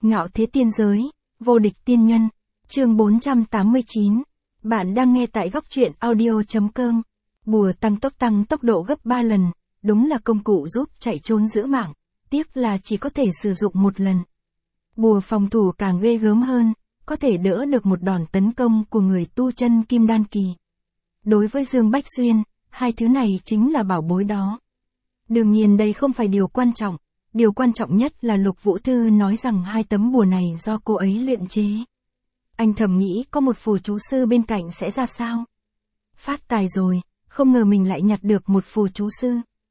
Ngạo thế tiên giới, vô địch tiên nhân, chương 489. Bạn đang nghe tại góc truyện audio.com. Bùa tăng tốc độ gấp 3 lần, đúng là công cụ giúp chạy trốn giữ mạng, tiếc là chỉ có thể sử dụng một lần. Bùa phòng thủ càng ghê gớm hơn, có thể đỡ được một đòn tấn công của người tu chân kim đan kỳ. Đối với Dương Bách Xuyên, hai thứ này chính là bảo bối đó. Đương nhiên đây không phải điều quan trọng. Điều quan trọng nhất là Lục Vũ Thư nói rằng hai tấm bùa này do cô ấy luyện chế. Anh thầm nghĩ có một phù chú sư bên cạnh sẽ ra sao? Phát tài rồi, không ngờ mình lại nhặt được một phù chú sư.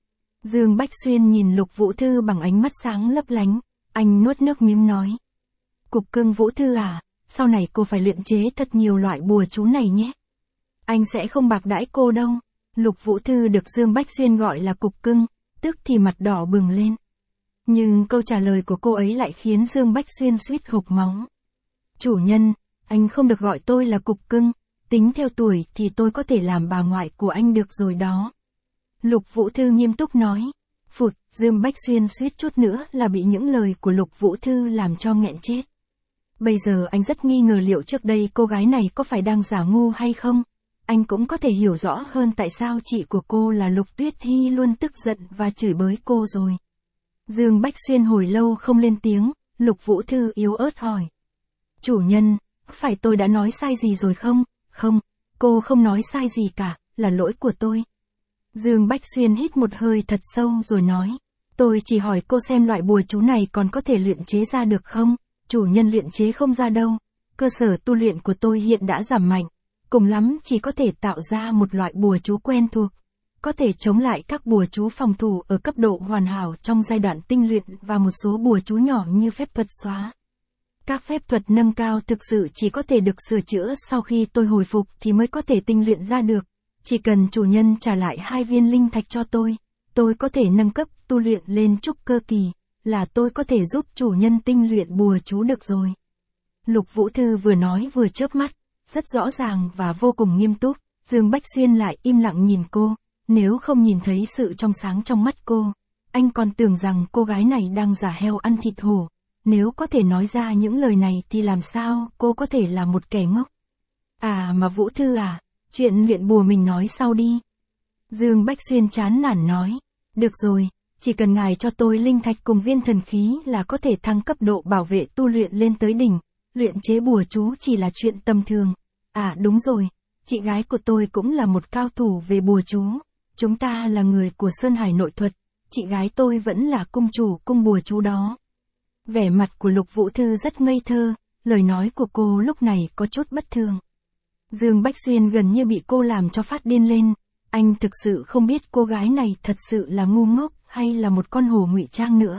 Dương Bách Xuyên nhìn Lục Vũ Thư bằng ánh mắt sáng lấp lánh, anh nuốt nước miếng nói. Cục cưng Vũ Thư à, sau này cô phải luyện chế thật nhiều loại bùa chú này nhé. Anh sẽ không bạc đãi cô đâu. Lục Vũ Thư được Dương Bách Xuyên gọi là cục cưng, tức thì mặt đỏ bừng lên. Nhưng câu trả lời của cô ấy lại khiến Dương Bách Xuyên suýt hộc máu. Chủ nhân, anh không được gọi tôi là cục cưng, tính theo tuổi thì tôi có thể làm bà ngoại của anh được rồi đó. Lục Vũ Thư nghiêm túc nói. Phụt, Dương Bách Xuyên suýt chút nữa là bị những lời của Lục Vũ Thư làm cho nghẹn chết. Bây giờ anh rất nghi ngờ liệu trước đây cô gái này có phải đang giả ngu hay không. Anh cũng có thể hiểu rõ hơn tại sao chị của cô là Lục Tuyết Hy luôn tức giận và chửi bới cô rồi. Dương Bách Xuyên hồi lâu không lên tiếng, Lục Vũ Thư yếu ớt hỏi. Chủ nhân, phải tôi đã nói sai gì rồi không? Không, cô không nói sai gì cả, là lỗi của tôi. Dương Bách Xuyên hít một hơi thật sâu rồi nói. Tôi chỉ hỏi cô xem loại bùa chú này còn có thể luyện chế ra được không? Chủ nhân luyện chế không ra đâu. Cơ sở tu luyện của tôi hiện đã giảm mạnh. Cùng lắm chỉ có thể tạo ra một loại bùa chú quen thuộc. Có thể chống lại các bùa chú phòng thủ ở cấp độ hoàn hảo trong giai đoạn tinh luyện và một số bùa chú nhỏ như phép thuật xóa. Các phép thuật nâng cao thực sự chỉ có thể được sửa chữa sau khi tôi hồi phục thì mới có thể tinh luyện ra được. Chỉ cần chủ nhân trả lại 2 viên linh thạch cho tôi có thể nâng cấp tu luyện lên trúc cơ kỳ, là tôi có thể giúp chủ nhân tinh luyện bùa chú được rồi. Lục Vũ Thư vừa nói vừa chớp mắt, rất rõ ràng và vô cùng nghiêm túc. Dương Bách Xuyên lại im lặng nhìn cô. Nếu không nhìn thấy sự trong sáng trong mắt cô, anh còn tưởng rằng cô gái này đang giả heo ăn thịt hổ. Nếu có thể nói ra những lời này thì làm sao cô có thể là một kẻ ngốc. À mà Vũ Thư à, chuyện luyện bùa mình nói sau đi. Dương Bách Xuyên chán nản nói. Được rồi, chỉ cần ngài cho tôi linh thạch cùng viên thần khí là có thể thăng cấp độ bảo vệ tu luyện lên tới đỉnh. Luyện chế bùa chú chỉ là chuyện tầm thường. À đúng rồi, chị gái của tôi cũng là một cao thủ về bùa chú. Chúng ta là người của Sơn Hải nội thuật, chị gái tôi vẫn là cung chủ cung bùa chú đó. Vẻ mặt của Lục Vũ Thư rất ngây thơ, lời nói của cô lúc này có chút bất thường. Dương Bách Xuyên gần như bị cô làm cho phát điên lên, anh thực sự không biết cô gái này thật sự là ngu ngốc hay là một con hổ ngụy trang nữa.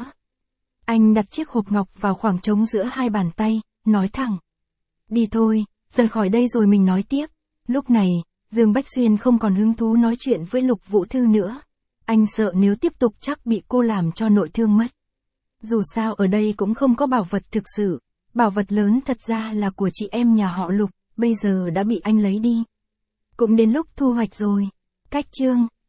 Anh đặt chiếc hộp ngọc vào khoảng trống giữa hai bàn tay, nói thẳng. Đi thôi, rời khỏi đây rồi mình nói tiếp. Lúc này, Dương Bách Xuyên không còn hứng thú nói chuyện với Lục Vũ Thư nữa. Anh sợ nếu tiếp tục chắc bị cô làm cho nội thương mất. Dù sao ở đây cũng không có bảo vật thực sự. Bảo vật lớn thật ra là của chị em nhà họ Lục, bây giờ đã bị anh lấy đi. Cũng đến lúc thu hoạch rồi. Cách chương